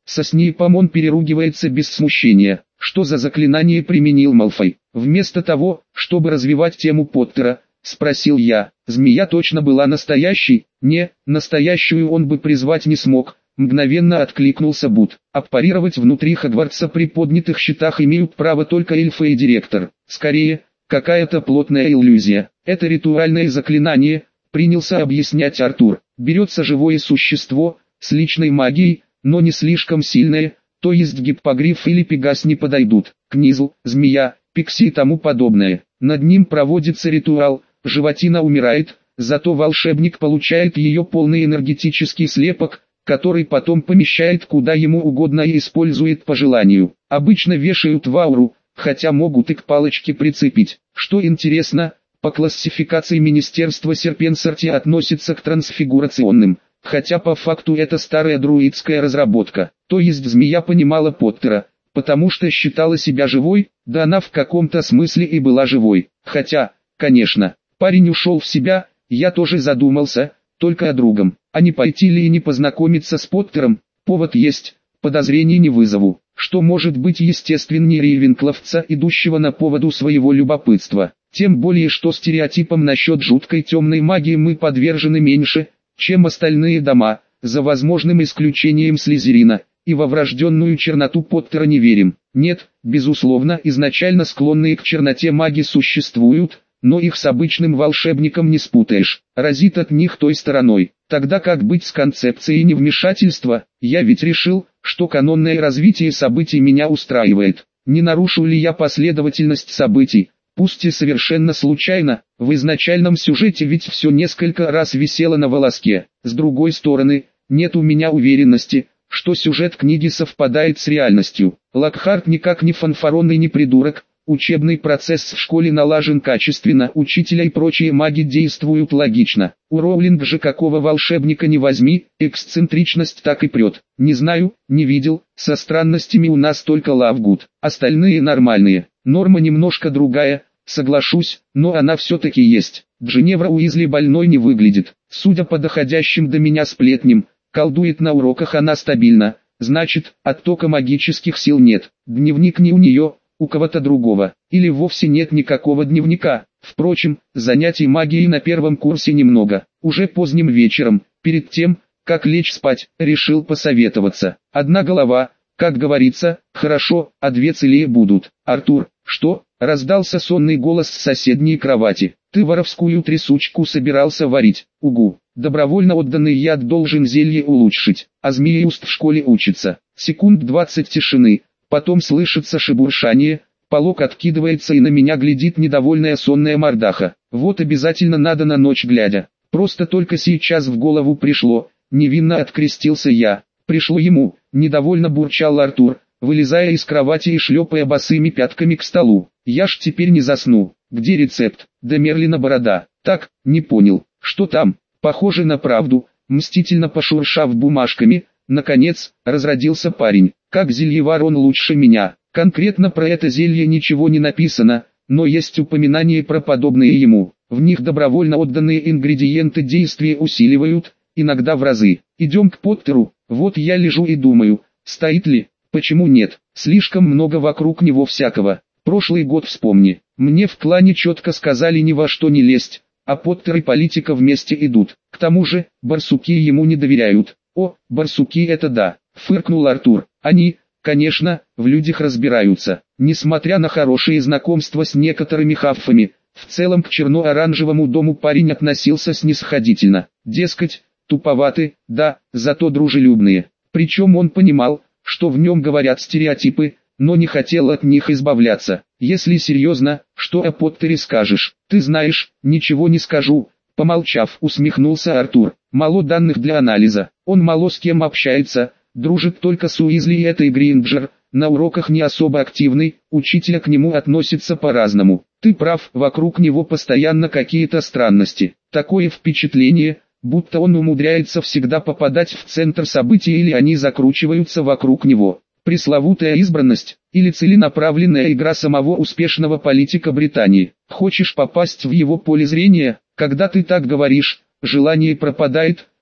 Со Снейпом он переругивается без смущения. Что за заклинание применил Малфой? Вместо того, чтобы развивать тему Поттера, спросил я. Змея точно была настоящей? Не, настоящую он бы призвать не смог. Мгновенно откликнулся Бут. Аппарировать внутри Хогвартса при поднятых щитах имеют право только эльфы и директор. Скорее, какая-то плотная иллюзия. Это ритуальное заклинание, принялся объяснять Артур. Берется живое существо, с личной магией, но не слишком сильное, то есть гиппогриф или пегас не подойдут. К низу, змея, пикси и тому подобное. Над ним проводится ритуал, животина умирает, зато волшебник получает ее полный энергетический слепок, который потом помещает куда ему угодно и использует по желанию. Обычно вешают в ауру, хотя могут и к палочке прицепить. Что интересно, по классификации Министерства Серпенсорти относится к трансфигурационным, хотя по факту это старая друидская разработка. То есть змея понимала Поттера, потому что считала себя живой, да она в каком-то смысле и была живой. Хотя, конечно, парень ушел в себя, я тоже задумался, только о другом. А не пойти ли и не познакомиться с Поттером? Повод есть, подозрений не вызову. Что может быть естественнее рейвенкловца, идущего на поводу своего любопытства? Тем более, что стереотипам насчет жуткой темной магии мы подвержены меньше, чем остальные дома, за возможным исключением Слизерина, и во врожденную черноту Поттера не верим. Нет, безусловно, изначально склонные к черноте маги существуют, но их с обычным волшебником не спутаешь, разит от них той стороной. Тогда как быть с концепцией невмешательства? Я ведь решил, что канонное развитие событий меня устраивает. Не нарушу ли я последовательность событий? Пусть и совершенно случайно, в изначальном сюжете ведь все несколько раз висело на волоске. С другой стороны, нет у меня уверенности, что сюжет книги совпадает с реальностью. Локхарт никак не фанфарон и не придурок, учебный процесс в школе налажен качественно, учителя и прочие маги действуют логично. У Роулинг же какого волшебника не возьми, эксцентричность так и прет. Не знаю, не видел, со странностями у нас только Лавгуд, остальные нормальные. Норма немножко другая, соглашусь, но она все-таки есть. Джиневра Уизли больной не выглядит. Судя по доходящим до меня сплетням, колдует на уроках она стабильно, значит, оттока магических сил нет. Дневник не у нее, у кого-то другого, или вовсе нет никакого дневника. Впрочем, занятий магией на первом курсе немного. Уже поздним вечером, перед тем, как лечь спать, решил посоветоваться. Одна голова, как говорится, хорошо, а две целее будут. Артур, что? Раздался сонный голос с соседней кровати. Ты воровскую трясучку собирался варить? Угу. Добровольно отданный яд должен зелье улучшить, а Змееуст в школе учится. Секунд 20 тишины, потом слышится шебуршание, полог откидывается и на меня глядит недовольная сонная мордаха. Вот обязательно надо на ночь глядя. Просто только сейчас в голову пришло, невинно открестился я. Пришло ему, недовольно бурчал Артур, вылезая из кровати и шлепая босыми пятками к столу. Я ж теперь не засну. Где рецепт? Да Мерлина борода. Так, не понял, что там? Похоже на правду. Мстительно пошуршав бумажками, наконец, разродился парень. Как зельевар он лучше меня. Конкретно про это зелье ничего не написано, но есть упоминания про подобные ему. В них добровольно отданные ингредиенты действие усиливают, иногда в разы. Идем к Поттеру. Вот я лежу и думаю, стоит ли, почему нет, слишком много вокруг него всякого. Прошлый год вспомни, мне в клане четко сказали ни во что не лезть, а Поттер и политика вместе идут. К тому же, барсуки ему не доверяют. О, барсуки это да, фыркнул Артур. Они, конечно, в людях разбираются. Несмотря на хорошие знакомства с некоторыми хаффами, в целом к черно-оранжевому дому парень относился снисходительно. Дескать, туповаты, да, зато дружелюбные. Причем он понимал, что в нем говорят стереотипы, но не хотел от них избавляться. Если серьезно, что о Поттере скажешь? Ты знаешь, ничего не скажу. Помолчав, усмехнулся Артур. Мало данных для анализа. Он мало с кем общается, дружит только с Уизли и этой Гринджер. На уроках не особо активный, учителя к нему относятся по-разному. Ты прав, вокруг него постоянно какие-то странности. Такое впечатление, будто он умудряется всегда попадать в центр событий или они закручиваются вокруг него. Пресловутая избранность, или целенаправленная игра самого успешного политика Британии. Хочешь попасть в его поле зрения? Когда ты так говоришь, желание пропадает,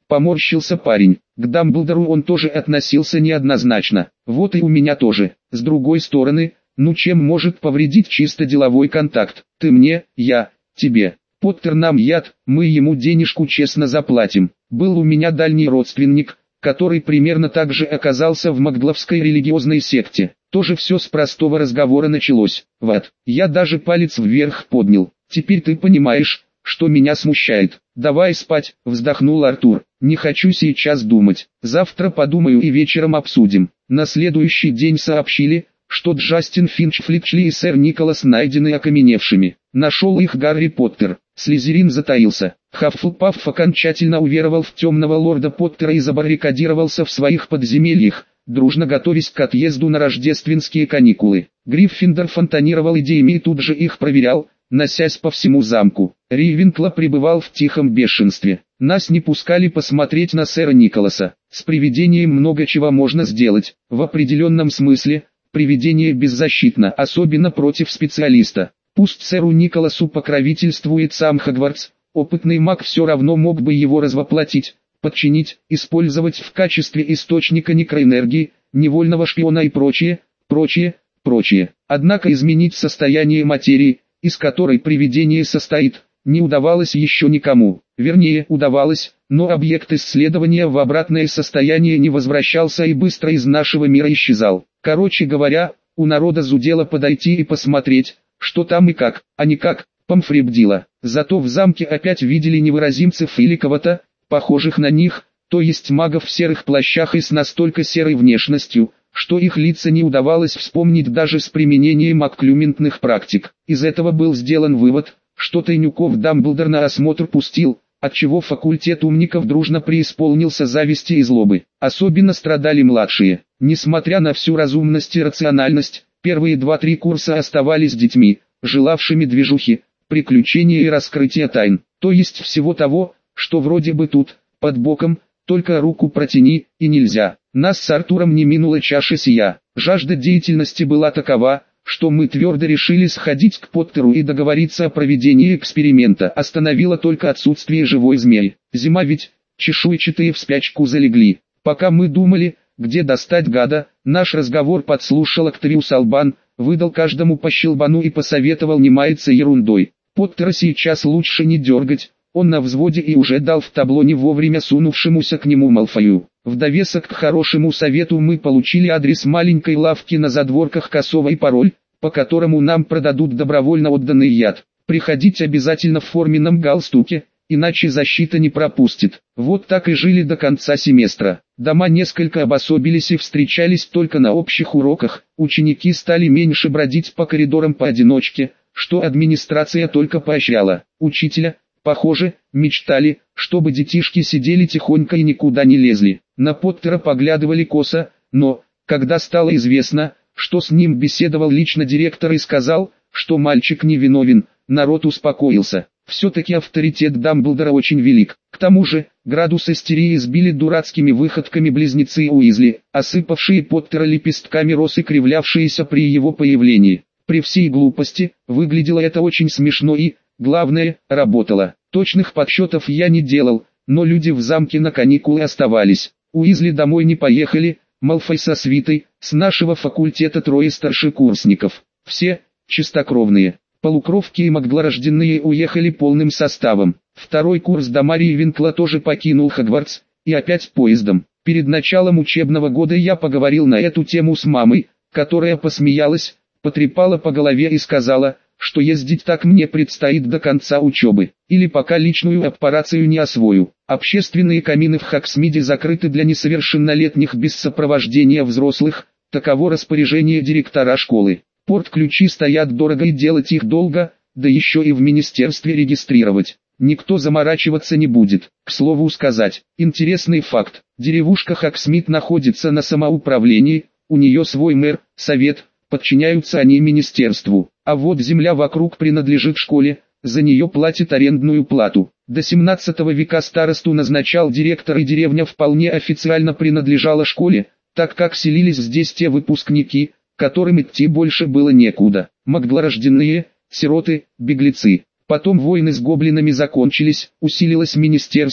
Поморщился парень. К Дамблдору он тоже относился неоднозначно. Вот и у меня тоже. С другой стороны, ну чем может повредить чисто деловой контакт? Ты мне, я, тебе. Поттер нам яд, мы ему денежку честно заплатим. Был у меня дальний родственник, который примерно так же оказался в магловской религиозной секте. Тоже все с простого разговора началось. Вот, я даже палец вверх поднял. Теперь ты понимаешь, что меня смущает. Давай спать, вздохнул Артур. Не хочу сейчас думать. Завтра подумаю и вечером обсудим. На следующий день сообщили, что Джастин Финч, Флитчли и сэр Николас найдены окаменевшими. Нашел их Гарри Поттер. Слизерин затаился. Хаффлпафф окончательно уверовал в темного лорда Поттера и забаррикадировался в своих подземельях, дружно готовясь к отъезду на рождественские каникулы. Гриффиндор фонтанировал идеями и тут же их проверял, носясь по всему замку. Рейвенкло пребывал в тихом бешенстве. Нас не пускали посмотреть на сэра Николаса. С привидением много чего можно сделать. В определенном смысле, привидение беззащитно, особенно против специалиста. Пусть сэру Николасу покровительствует сам Хогвартс, опытный маг все равно мог бы его развоплотить, подчинить, использовать в качестве источника некроэнергии, невольного шпиона и прочее. Однако изменить состояние материи, из которой привидение состоит, не удавалось еще никому. Вернее, удавалось, но объект исследования в обратное состояние не возвращался и быстро из нашего мира исчезал. Короче говоря, у народа зудело подойти и посмотреть, что там и как, а не как, Помфребдила. Зато в замке опять видели невыразимцев или кого-то, похожих на них, то есть магов в серых плащах и с настолько серой внешностью, что их лица не удавалось вспомнить даже с применением окклюментных практик. Из этого был сделан вывод, что тайнюков Дамблдор на осмотр пустил, отчего факультет умников дружно преисполнился зависти и злобы. Особенно страдали младшие. Несмотря на всю разумность и рациональность, первые 2-3 курса оставались детьми, желавшими движухи, приключения и раскрытия тайн, то есть всего того, что вроде бы тут, под боком, только руку протяни, и нельзя. Нас с Артуром не минула чаша сия. Жажда деятельности была такова, что мы твердо решили сходить к Поттеру и договориться о проведении эксперимента. Остановило только отсутствие живой змеи. Зима ведь, чешуйчатые в спячку залегли. Пока мы думали, где достать гада, наш разговор подслушал Октавиус Албан, выдал каждому по щелбану и посоветовал не маяться ерундой. Поттера сейчас лучше не дергать, он на взводе и уже дал в табло не вовремя сунувшемуся к нему Малфою. В довесок к хорошему совету мы получили адрес маленькой лавки на задворках Косова и пароль, по которому нам продадут добровольно отданный яд. Приходить обязательно в форменном галстуке, иначе защита не пропустит. Вот так и жили до конца семестра. Дома несколько обособились и встречались только на общих уроках, ученики стали меньше бродить по коридорам поодиночке, что администрация только поощряла. Учителя, похоже, мечтали, чтобы детишки сидели тихонько и никуда не лезли. На Поттера поглядывали косо, но, когда стало известно, что с ним беседовал лично директор и сказал, что мальчик не виновен, народ успокоился. Все-таки авторитет Дамблдора очень велик. К тому же, градус истерии сбили дурацкими выходками близнецы Уизли, осыпавшие Поттера лепестками роз и кривлявшиеся при его появлении. При всей глупости, выглядело это очень смешно и, главное, работало. Точных подсчетов я не делал, но люди в замке на каникулы оставались. Уизли домой не поехали, Малфой со свитой, с нашего факультета 3 старшекурсников. Все, чистокровные. Полукровки и маглорожденные уехали полным составом. 2-й курс до Рейвенкла тоже покинул Хогвартс, и опять поездом. Перед началом учебного года я поговорил на эту тему с мамой, которая посмеялась, потрепала по голове и сказала, что ездить так мне предстоит до конца учебы, или пока личную аппарацию не освою. Общественные камины в Хогсмиде закрыты для несовершеннолетних без сопровождения взрослых, таково распоряжение директора школы. Порт-ключи стоят дорого и делать их долго, да еще и в министерстве регистрировать. Никто заморачиваться не будет. К слову сказать, интересный факт, деревушка Хогсмид находится на самоуправлении, у нее свой мэр, совет, подчиняются они министерству, а вот земля вокруг принадлежит школе, за нее платит арендную плату. До 17 века старосту назначал директор и деревня вполне официально принадлежала школе, так как селились здесь те выпускники, которым идти больше было некуда. Маглорожденные, сироты, беглецы. Потом войны с гоблинами закончились, усилилось министерство,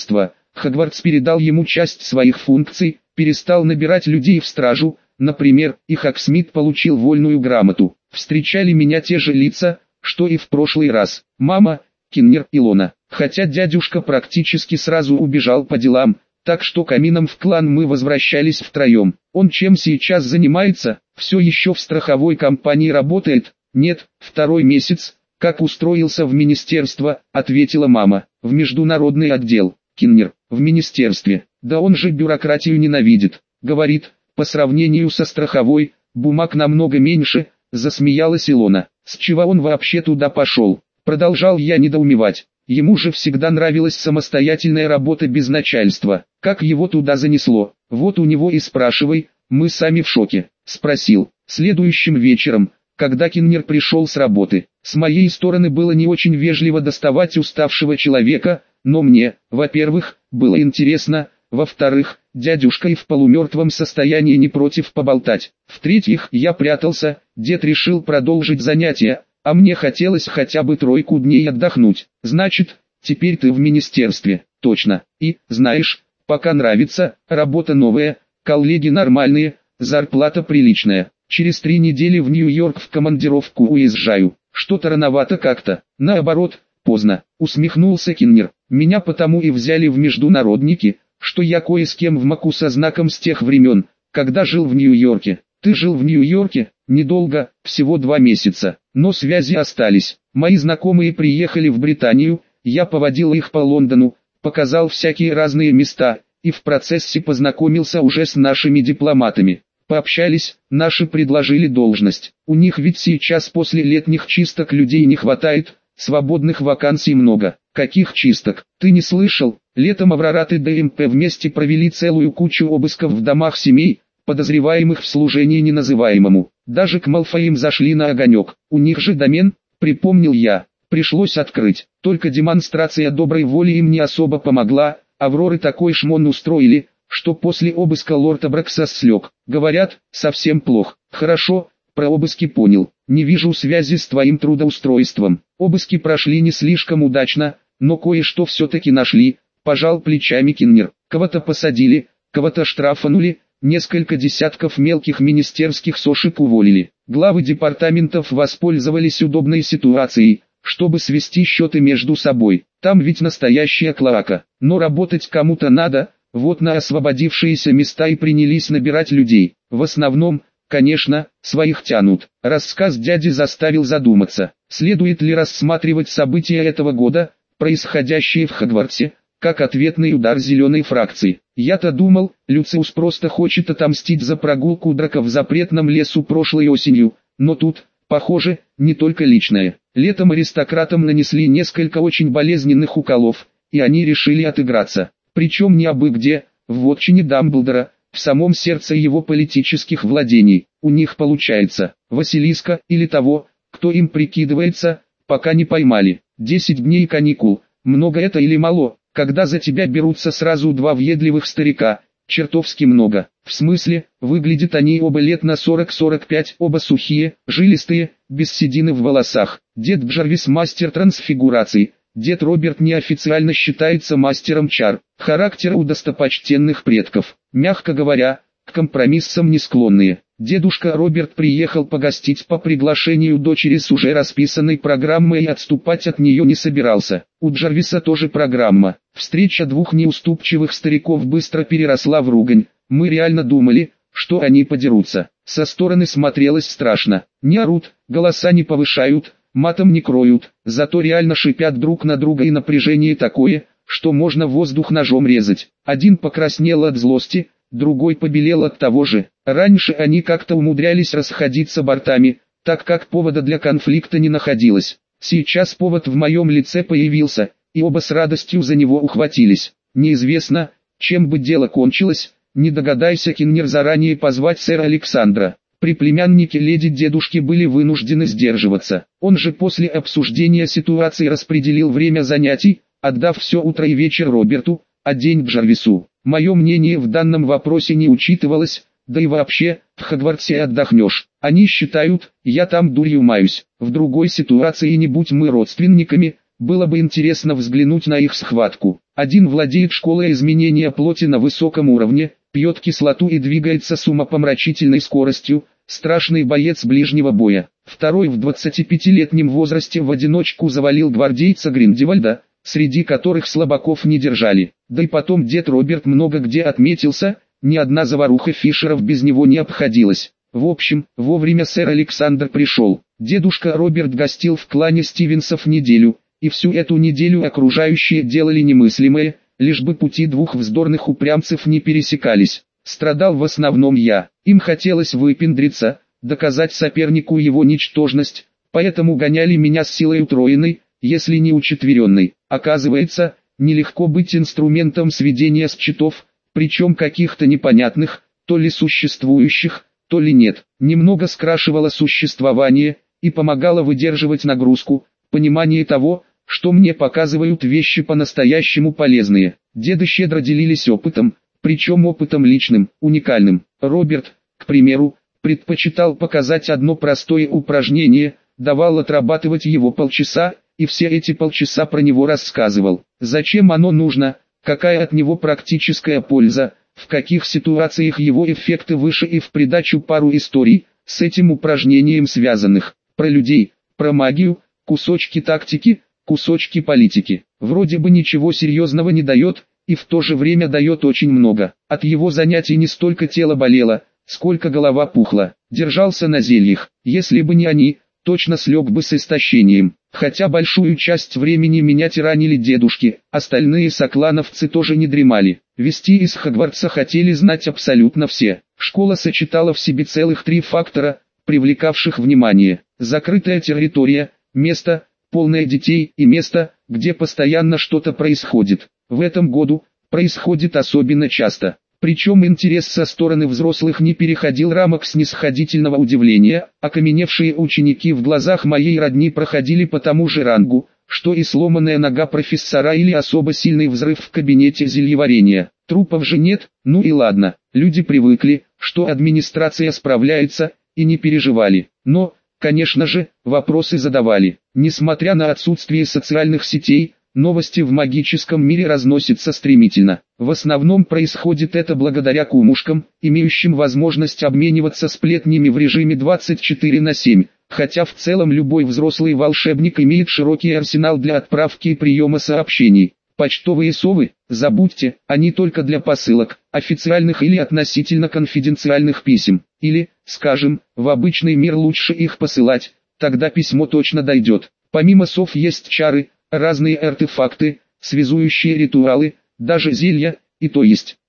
Хогвартс передал ему часть своих функций, перестал набирать людей в стражу, например, и Хогсмит получил вольную грамоту. Встречали меня те же лица, что и в прошлый раз. Мама, Киннер и Лона. Хотя дядюшка практически сразу убежал по делам, так что камином в клан мы возвращались втроем. Он чем сейчас занимается? Все еще в страховой компании работает? Нет, 2-й месяц, как устроился в министерство, ответила мама. В международный отдел. Киннер, в министерстве. Да он же бюрократию ненавидит. Говорит, по сравнению со страховой, бумаг намного меньше, засмеялась Илона. С чего он вообще туда пошел? Продолжал я недоумевать. Ему же всегда нравилась самостоятельная работа без начальства. Как его туда занесло? Вот у него и спрашивай, мы сами в шоке. Спросил. Следующим вечером, когда Киннер пришел с работы, с моей стороны было не очень вежливо доставать уставшего человека, но мне, во-первых, было интересно, во-вторых, дядюшка и в полумертвом состоянии не против поболтать. В-третьих, я прятался, дед решил продолжить занятия, а мне хотелось хотя бы 3 дней отдохнуть. Значит, теперь ты в министерстве, точно. И, знаешь, пока нравится, работа новая, коллеги нормальные, зарплата приличная. Через 3 недели в Нью-Йорк в командировку уезжаю. Что-то рановато как-то. Наоборот, поздно. Усмехнулся Киннер. Меня потому и взяли в международники, что я кое с кем в маку со знаком с тех времен, когда жил в Нью-Йорке. Ты жил в Нью-Йорке? Недолго, всего 2 месяца, но связи остались. Мои знакомые приехали в Британию, я поводил их по Лондону, показал всякие разные места, и в процессе познакомился уже с нашими дипломатами. Пообщались, наши предложили должность. У них ведь сейчас после летних чисток людей не хватает, свободных вакансий много. Каких чисток? Ты не слышал? Летом Аврорат и ДМП вместе провели целую кучу обысков в домах семей, подозреваемых в служении неназываемому. Даже к Малфоям зашли на огонек. У них же домен, припомнил я. Пришлось открыть. Только демонстрация доброй воли им не особо помогла. Авроры такой шмон устроили, что после обыска лорд Абраксас слег. Говорят, совсем плохо. Хорошо, про обыски понял. Не вижу связи с твоим трудоустройством. Обыски прошли не слишком удачно, но кое-что все-таки нашли. Пожал плечами Киннер. Кого-то посадили, кого-то штрафанули, несколько десятков мелких министерских сошек уволили. Главы департаментов воспользовались удобной ситуацией, чтобы свести счеты между собой. Там ведь настоящая клоака. Но работать кому-то надо. Вот на освободившиеся места и принялись набирать людей. В основном, конечно, своих тянут. Рассказ дяди заставил задуматься. Следует ли рассматривать события этого года, происходящие в Хогвартсе, как ответный удар зеленой фракции? Я-то думал, Люциус просто хочет отомстить за прогулку Драка в запретном лесу прошлой осенью, но тут, похоже, не только личное. Летом аристократам нанесли несколько очень болезненных уколов, и они решили отыграться. Причем не абы где, в вотчине Дамблдора, в самом сердце его политических владений. У них получается, Василиска или того, кто им прикидывается, пока не поймали. 10 дней каникул, много это или мало, когда за тебя берутся сразу 2 въедливых старика, чертовски много. В смысле, выглядят они оба лет на 40-45, оба сухие, жилистые, без седины в волосах. Дед Джарвис мастер трансфигурации. Дед Роберт неофициально считается мастером чар. Характер у достопочтенных предков, мягко говоря, к компромиссам не склонные. Дедушка Роберт приехал погостить по приглашению дочери с уже расписанной программой и отступать от нее не собирался. У Джарвиса тоже программа. Встреча 2 неуступчивых стариков быстро переросла в ругань. Мы реально думали, что они подерутся. Со стороны смотрелось страшно. Не орут, голоса не повышают, матом не кроют, зато реально шипят друг на друга, и напряжение такое, что можно воздух ножом резать. Один покраснел от злости, другой побелел от того же. Раньше они как-то умудрялись расходиться бортами, так как повода для конфликта не находилось. Сейчас повод в моем лице появился, и оба с радостью за него ухватились. Неизвестно, чем бы дело кончилось, не догадайся Киннер заранее позвать сэра Александра. При племяннике леди дедушки были вынуждены сдерживаться. Он же после обсуждения ситуации распределил время занятий, отдав все утро и вечер Роберту, а день Джарвису. Мое мнение в данном вопросе не учитывалось, да и вообще, в Хогвартсе отдохнешь. Они считают, я там дурью маюсь. В другой ситуации, не будь мы родственниками, было бы интересно взглянуть на их схватку. Один владеет школой изменения плоти на высоком уровне, пьет кислоту и двигается с умопомрачительной скоростью, страшный боец ближнего боя. Второй в 25-летнем возрасте в одиночку завалил гвардейца Гриндевальда, среди которых слабаков не держали. Да и потом дед Роберт много где отметился, ни одна заваруха Фишеров без него не обходилась. В общем, вовремя сэр Александр пришел. Дедушка Роберт гостил в клане Стивенсов неделю, и всю эту неделю окружающие делали немыслимое, лишь бы пути двух вздорных упрямцев не пересекались. Страдал в основном я. Им хотелось выпендриться, доказать сопернику его ничтожность, поэтому гоняли меня с силой утроенной, если не учетверенной. Оказывается, нелегко быть инструментом сведения счетов, причем каких-то непонятных, то ли существующих, то ли нет. Немного скрашивало существование и помогало выдерживать нагрузку, понимание того, что мне показывают вещи по-настоящему полезные. Деды щедро делились опытом, причем опытом личным, уникальным. Роберт, к примеру, предпочитал показать одно простое упражнение, давал отрабатывать его полчаса, и все эти полчаса про него рассказывал. Зачем оно нужно, какая от него практическая польза, в каких ситуациях его эффекты выше и в придачу пару историй, с этим упражнением связанных. Про людей, про магию, кусочки тактики, кусочки политики. Вроде бы ничего серьезного не дает, и в то же время дает очень много. От его занятий не столько тело болело, сколько голова пухла. Держался на зельях. Если бы не они, точно слег бы с истощением. Хотя большую часть времени меня тиранили дедушки, остальные соклановцы тоже не дремали. Вести из Хогвартса хотели знать абсолютно все. Школа сочетала в себе целых 3 фактора, привлекавших внимание. Закрытая территория, место, полное детей, и место, где постоянно что-то происходит. В этом году происходит особенно часто. Причем интерес со стороны взрослых не переходил рамок снисходительного удивления, окаменевшие ученики в глазах моей родни проходили по тому же рангу, что и сломанная нога профессора или особо сильный взрыв в кабинете зельеварения. Трупов же нет, ну и ладно, люди привыкли, что администрация справляется, и не переживали. Но, конечно же, вопросы задавали. Несмотря на отсутствие социальных сетей, новости в магическом мире разносятся стремительно. В основном происходит это благодаря кумушкам, имеющим возможность обмениваться сплетнями в режиме 24/7, хотя в целом любой взрослый волшебник имеет широкий арсенал для отправки и приема сообщений. Почтовые совы, забудьте, они только для посылок, официальных или относительно конфиденциальных писем. Или, скажем, в обычный мир лучше их посылать, тогда письмо точно дойдет. Помимо сов есть чары, разные артефакты, связующие ритуалы, даже зелья, и то есть.